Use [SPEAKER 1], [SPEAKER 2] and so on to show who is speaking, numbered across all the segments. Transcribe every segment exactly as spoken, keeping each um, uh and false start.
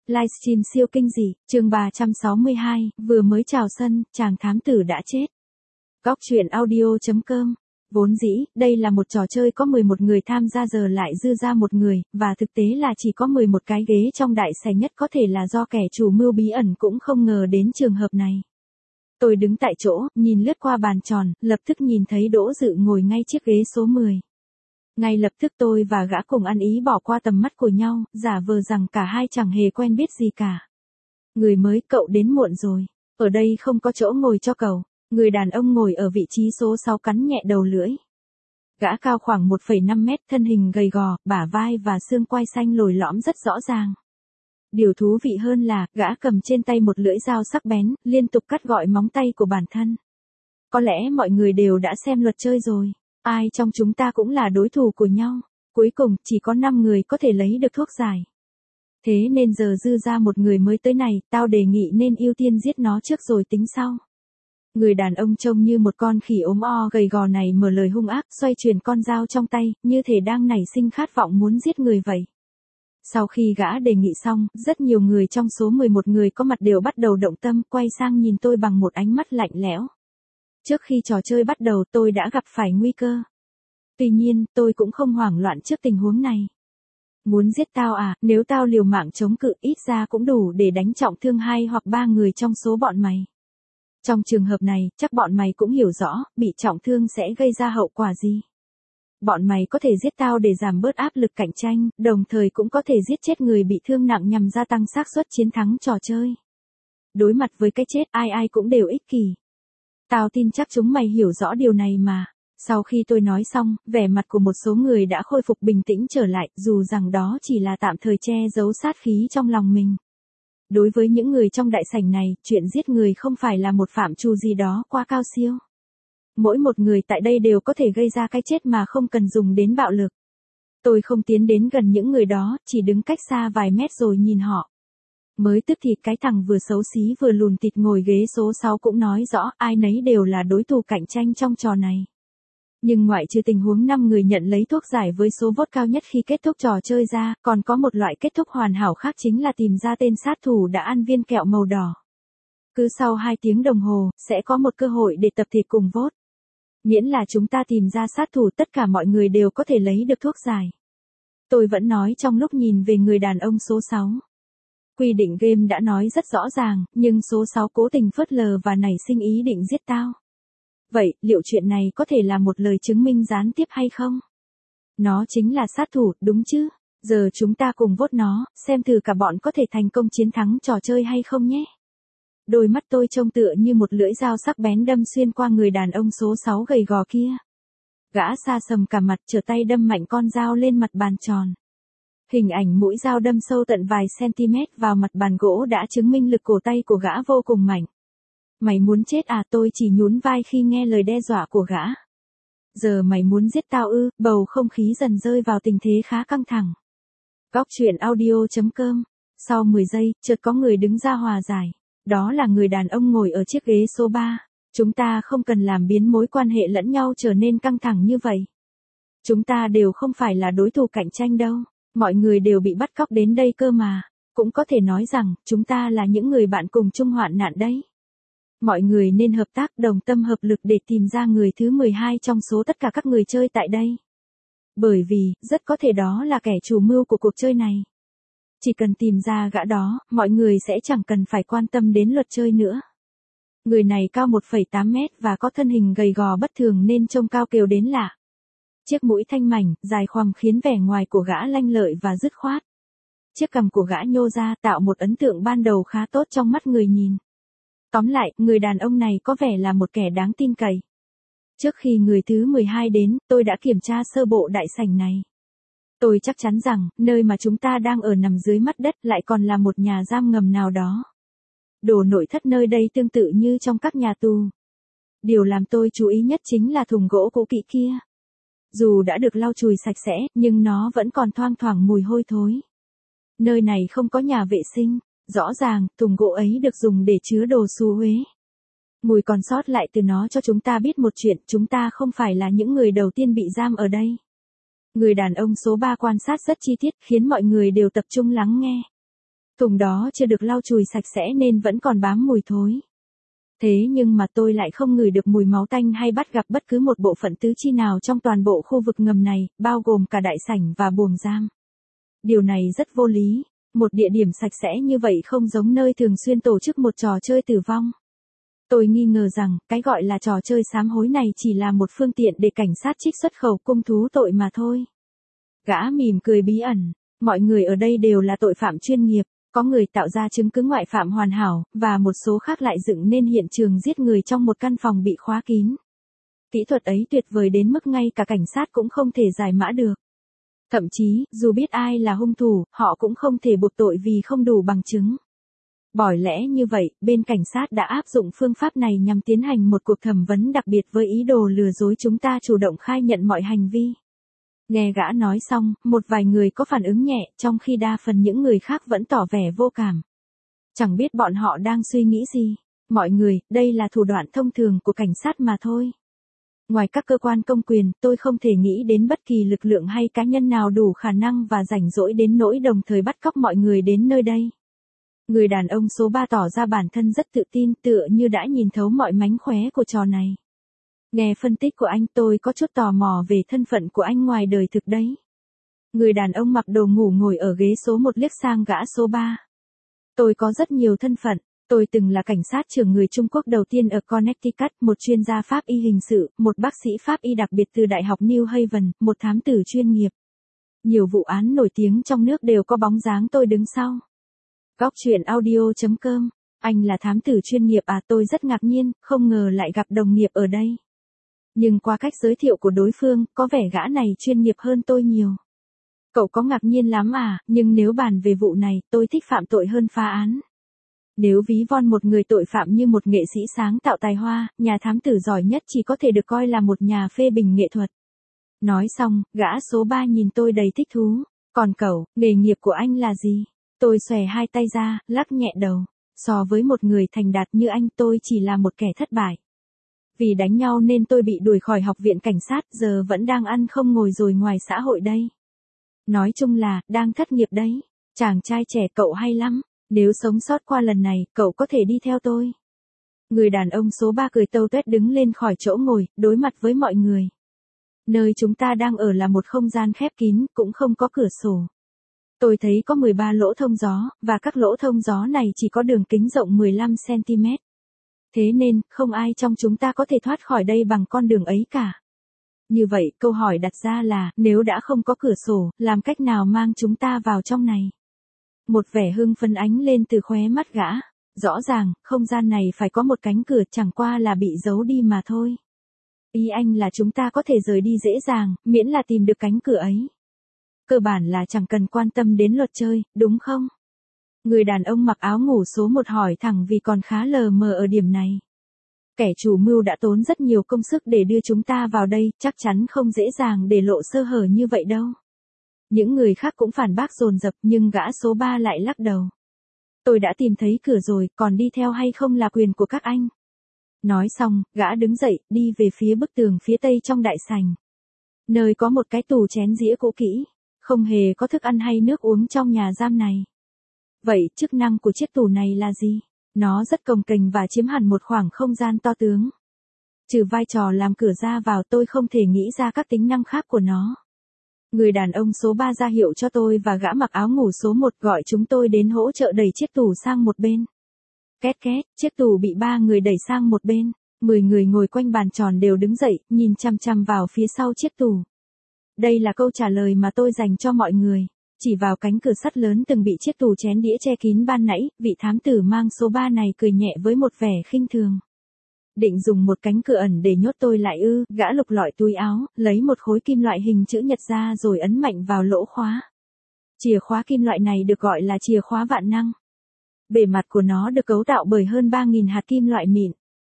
[SPEAKER 1] Livestream siêu kinh dị, chương ba trăm sáu mươi hai, vừa mới chào sân, chàng thám tử đã chết. Góc truyện audio chấm com. Vốn dĩ, đây là một trò chơi có mười một người tham gia giờ lại dư ra một người, và thực tế là chỉ có mười một cái ghế trong đại sảnh nhất, có thể là do kẻ chủ mưu bí ẩn cũng không ngờ đến trường hợp này. Tôi đứng tại chỗ, nhìn lướt qua bàn tròn, lập tức nhìn thấy Đỗ Dự ngồi ngay chiếc ghế số mười. Ngay lập tức tôi và gã cùng ăn ý bỏ qua tầm mắt của nhau, giả vờ rằng cả hai chẳng hề quen biết gì cả. Người mới, cậu đến muộn rồi. Ở đây không có chỗ ngồi cho cậu. Người đàn ông ngồi ở vị trí số sáu cắn nhẹ đầu lưỡi. Gã cao khoảng một phẩy năm mét, thân hình gầy gò, bả vai và xương quai xanh lồi lõm rất rõ ràng. Điều thú vị hơn là, gã cầm trên tay một lưỡi dao sắc bén, liên tục cắt gọi móng tay của bản thân. Có lẽ mọi người đều đã xem luật chơi rồi. Ai trong chúng ta cũng là đối thủ của nhau. Cuối cùng, chỉ có năm người có thể lấy được thuốc giải. Thế nên giờ dư ra một người mới tới này, tao đề nghị nên ưu tiên giết nó trước rồi tính sau. Người đàn ông trông như một con khỉ ốm o gầy gò này mở lời hung ác, xoay chuyển con dao trong tay, như thể đang nảy sinh khát vọng muốn giết người vậy. Sau khi gã đề nghị xong, rất nhiều người trong số mười một người có mặt đều bắt đầu động tâm, quay sang nhìn tôi bằng một ánh mắt lạnh lẽo. Trước khi trò chơi bắt đầu tôi đã gặp phải nguy cơ. Tuy nhiên, tôi cũng không hoảng loạn trước tình huống này. Muốn giết tao à, nếu tao liều mạng chống cự ít ra cũng đủ để đánh trọng thương hai hoặc ba người trong số bọn mày. Trong trường hợp này, chắc bọn mày cũng hiểu rõ, bị trọng thương sẽ gây ra hậu quả gì. Bọn mày có thể giết tao để giảm bớt áp lực cạnh tranh, đồng thời cũng có thể giết chết người bị thương nặng nhằm gia tăng xác suất chiến thắng trò chơi. Đối mặt với cái chết, ai ai cũng đều ích kỷ. Tao tin chắc chúng mày hiểu rõ điều này mà. Sau khi tôi nói xong, vẻ mặt của một số người đã khôi phục bình tĩnh trở lại, dù rằng đó chỉ là tạm thời che giấu sát khí trong lòng mình. Đối với những người trong đại sảnh này, chuyện giết người không phải là một phạm trù gì đó quá cao siêu. Mỗi một người tại đây đều có thể gây ra cái chết mà không cần dùng đến bạo lực. Tôi không tiến đến gần những người đó, chỉ đứng cách xa vài mét rồi nhìn họ. Mới tức thì cái thằng vừa xấu xí vừa lùn thịt ngồi ghế số sáu cũng nói rõ ai nấy đều là đối thủ cạnh tranh trong trò này. Nhưng ngoại trừ tình huống năm người nhận lấy thuốc giải với số vote cao nhất khi kết thúc trò chơi ra, còn có một loại kết thúc hoàn hảo khác, chính là tìm ra tên sát thủ đã ăn viên kẹo màu đỏ. Cứ sau hai tiếng đồng hồ, sẽ có một cơ hội để tập thể cùng vote. Miễn là chúng ta tìm ra sát thủ, tất cả mọi người đều có thể lấy được thuốc giải. Tôi vẫn nói trong lúc nhìn về người đàn ông số sáu. Quy định game đã nói rất rõ ràng, nhưng số sáu cố tình phớt lờ và nảy sinh ý định giết tao. Vậy, liệu chuyện này có thể là một lời chứng minh gián tiếp hay không? Nó chính là sát thủ, đúng chứ? Giờ chúng ta cùng vote nó, xem thử cả bọn có thể thành công chiến thắng trò chơi hay không nhé. Đôi mắt tôi trông tựa như một lưỡi dao sắc bén đâm xuyên qua người đàn ông số sáu gầy gò kia. Gã sa sầm cả mặt, trở tay đâm mạnh con dao lên mặt bàn tròn. Hình ảnh mũi dao đâm sâu tận vài centimet vào mặt bàn gỗ đã chứng minh lực cổ tay của gã vô cùng mạnh. Mày muốn chết à? Tôi chỉ nhún vai khi nghe lời đe dọa của gã. Giờ mày muốn giết tao ư? Bầu không khí dần rơi vào tình thế khá căng thẳng. Góc truyện audio chấm com. Sau mười giây, chợt có người đứng ra hòa giải. Đó là người đàn ông ngồi ở chiếc ghế số ba. Chúng ta không cần làm biến mối quan hệ lẫn nhau trở nên căng thẳng như vậy. Chúng ta đều không phải là đối thủ cạnh tranh đâu. Mọi người đều bị bắt cóc đến đây cơ mà. Cũng có thể nói rằng, chúng ta là những người bạn cùng chung hoạn nạn đấy. Mọi người nên hợp tác, đồng tâm hợp lực để tìm ra người thứ mười hai trong số tất cả các người chơi tại đây. Bởi vì, rất có thể đó là kẻ chủ mưu của cuộc chơi này. Chỉ cần tìm ra gã đó, mọi người sẽ chẳng cần phải quan tâm đến luật chơi nữa. Người này cao một phẩy tám mét và có thân hình gầy gò bất thường nên trông cao kiều đến lạ. Chiếc mũi thanh mảnh, dài khoằm khiến vẻ ngoài của gã lanh lợi và dứt khoát. Chiếc cằm của gã nhô ra tạo một ấn tượng ban đầu khá tốt trong mắt người nhìn. Tóm lại, người đàn ông này có vẻ là một kẻ đáng tin cậy. Trước khi người thứ mười hai đến, tôi đã kiểm tra sơ bộ đại sảnh này. Tôi chắc chắn rằng, nơi mà chúng ta đang ở nằm dưới mặt đất lại còn là một nhà giam ngầm nào đó. Đồ nội thất nơi đây tương tự như trong các nhà tù. Điều làm tôi chú ý nhất chính là thùng gỗ cũ kỹ kia. Dù đã được lau chùi sạch sẽ, nhưng nó vẫn còn thoang thoảng mùi hôi thối. Nơi này không có nhà vệ sinh. Rõ ràng, thùng gỗ ấy được dùng để chứa đồ xú uế. Mùi còn sót lại từ nó cho chúng ta biết một chuyện, chúng ta không phải là những người đầu tiên bị giam ở đây. Người đàn ông số ba quan sát rất chi tiết, khiến mọi người đều tập trung lắng nghe. Thùng đó chưa được lau chùi sạch sẽ nên vẫn còn bám mùi thối. Thế nhưng mà tôi lại không ngửi được mùi máu tanh hay bắt gặp bất cứ một bộ phận tứ chi nào trong toàn bộ khu vực ngầm này, bao gồm cả đại sảnh và buồng giam. Điều này rất vô lý. Một địa điểm sạch sẽ như vậy không giống nơi thường xuyên tổ chức một trò chơi tử vong. Tôi nghi ngờ rằng, cái gọi là trò chơi sám hối này chỉ là một phương tiện để cảnh sát trích xuất khẩu cung thú tội mà thôi. Gã mỉm cười bí ẩn. Mọi người ở đây đều là tội phạm chuyên nghiệp. Có người tạo ra chứng cứ ngoại phạm hoàn hảo, và một số khác lại dựng nên hiện trường giết người trong một căn phòng bị khóa kín. Kỹ thuật ấy tuyệt vời đến mức ngay cả cảnh sát cũng không thể giải mã được. Thậm chí, dù biết ai là hung thủ, họ cũng không thể buộc tội vì không đủ bằng chứng. Bởi lẽ như vậy, bên cảnh sát đã áp dụng phương pháp này nhằm tiến hành một cuộc thẩm vấn đặc biệt với ý đồ lừa dối chúng ta chủ động khai nhận mọi hành vi. Nghe gã nói xong, một vài người có phản ứng nhẹ, trong khi đa phần những người khác vẫn tỏ vẻ vô cảm. Chẳng biết bọn họ đang suy nghĩ gì. Mọi người, đây là thủ đoạn thông thường của cảnh sát mà thôi. Ngoài các cơ quan công quyền, tôi không thể nghĩ đến bất kỳ lực lượng hay cá nhân nào đủ khả năng và rảnh rỗi đến nỗi đồng thời bắt cóc mọi người đến nơi đây. Người đàn ông số ba tỏ ra bản thân rất tự tin, tựa như đã nhìn thấu mọi mánh khóe của trò này. Nghe phân tích của anh, tôi có chút tò mò về thân phận của anh ngoài đời thực đấy. Người đàn ông mặc đồ ngủ ngồi ở ghế số một liếc sang gã số ba. Tôi có rất nhiều thân phận. Tôi từng là cảnh sát trưởng người Trung Quốc đầu tiên ở Connecticut, một chuyên gia pháp y hình sự, một bác sĩ pháp y đặc biệt từ Đại học New Haven, một thám tử chuyên nghiệp. Nhiều vụ án nổi tiếng trong nước đều có bóng dáng tôi đứng sau. Góc truyện audio chấm com. Anh là thám tử chuyên nghiệp à? Tôi rất ngạc nhiên, không ngờ lại gặp đồng nghiệp ở đây. Nhưng qua cách giới thiệu của đối phương, có vẻ gã này chuyên nghiệp hơn tôi nhiều. Cậu có ngạc nhiên lắm à? Nhưng nếu bàn về vụ này, tôi thích phạm tội hơn phá án. Nếu ví von một người tội phạm như một nghệ sĩ sáng tạo tài hoa, nhà thám tử giỏi nhất chỉ có thể được coi là một nhà phê bình nghệ thuật. Nói xong, gã số ba nhìn tôi đầy thích thú. Còn cậu, nghề nghiệp của anh là gì? Tôi xòe hai tay ra, lắc nhẹ đầu. So với một người thành đạt như anh, tôi chỉ là một kẻ thất bại. Vì đánh nhau nên tôi bị đuổi khỏi học viện cảnh sát, giờ vẫn đang ăn không ngồi rồi ngoài xã hội đây. Nói chung là, đang thất nghiệp đấy. Chàng trai trẻ, cậu hay lắm. Nếu sống sót qua lần này, cậu có thể đi theo tôi. Người đàn ông số ba cười tâu tuét đứng lên khỏi chỗ ngồi, đối mặt với mọi người. Nơi chúng ta đang ở là một không gian khép kín, cũng không có cửa sổ. Tôi thấy có mười ba lỗ thông gió, và các lỗ thông gió này chỉ có đường kính rộng mười lăm xăng ti mét. Thế nên, không ai trong chúng ta có thể thoát khỏi đây bằng con đường ấy cả. Như vậy, câu hỏi đặt ra là, nếu đã không có cửa sổ, làm cách nào mang chúng ta vào trong này? Một vẻ hưng phấn ánh lên từ khóe mắt gã. Rõ ràng, không gian này phải có một cánh cửa, chẳng qua là bị giấu đi mà thôi. Ý anh là chúng ta có thể rời đi dễ dàng, miễn là tìm được cánh cửa ấy. Cơ bản là chẳng cần quan tâm đến luật chơi, đúng không? Người đàn ông mặc áo ngủ số một hỏi thẳng vì còn khá lờ mờ ở điểm này. Kẻ chủ mưu đã tốn rất nhiều công sức để đưa chúng ta vào đây, chắc chắn không dễ dàng để lộ sơ hở như vậy đâu. Những người khác cũng phản bác dồn dập, nhưng gã số ba lại lắc đầu. Tôi đã tìm thấy cửa rồi, còn đi theo hay không là quyền của các anh. Nói xong, gã đứng dậy, đi về phía bức tường phía tây trong đại sảnh. Nơi có một cái tủ chén dĩa cũ kỹ, không hề có thức ăn hay nước uống trong nhà giam này. Vậy, chức năng của chiếc tủ này là gì? Nó rất cồng kềnh và chiếm hẳn một khoảng không gian to tướng. Trừ vai trò làm cửa ra vào, tôi không thể nghĩ ra các tính năng khác của nó. Người đàn ông số ba ra hiệu cho tôi và gã mặc áo ngủ số một gọi chúng tôi đến hỗ trợ đẩy chiếc tủ sang một bên. Két két, chiếc tủ bị ba người đẩy sang một bên. Mười người ngồi quanh bàn tròn đều đứng dậy, nhìn chăm chăm vào phía sau chiếc tủ. Đây là câu trả lời mà tôi dành cho mọi người. Chỉ vào cánh cửa sắt lớn từng bị chiếc tủ chén đĩa che kín ban nãy, vị thám tử mang số ba này cười nhẹ với một vẻ khinh thường. Định dùng một cánh cửa ẩn để nhốt tôi lại ư? Gã lục lọi túi áo, lấy một khối kim loại hình chữ nhật ra rồi ấn mạnh vào lỗ khóa. Chìa khóa kim loại này được gọi là chìa khóa vạn năng. Bề mặt của nó được cấu tạo bởi hơn ba nghìn hạt kim loại mịn.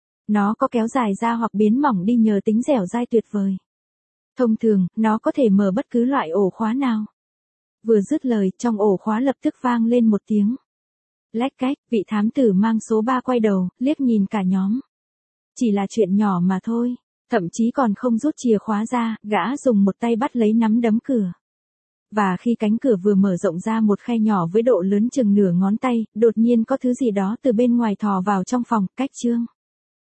[SPEAKER 1] Nó có kéo dài ra hoặc biến mỏng đi nhờ tính dẻo dai tuyệt vời. Thông thường, nó có thể mở bất cứ loại ổ khóa nào. Vừa dứt lời, trong ổ khóa lập tức vang lên một tiếng. Lách cách, vị thám tử mang số ba quay đầu, liếc nhìn cả nhóm. Chỉ là chuyện nhỏ mà thôi, thậm chí còn không rút chìa khóa ra, gã dùng một tay bắt lấy nắm đấm cửa. và khi cánh cửa vừa mở rộng ra một khe nhỏ với độ lớn chừng nửa ngón tay, đột nhiên có thứ gì đó từ bên ngoài thò vào trong phòng, cách Trương.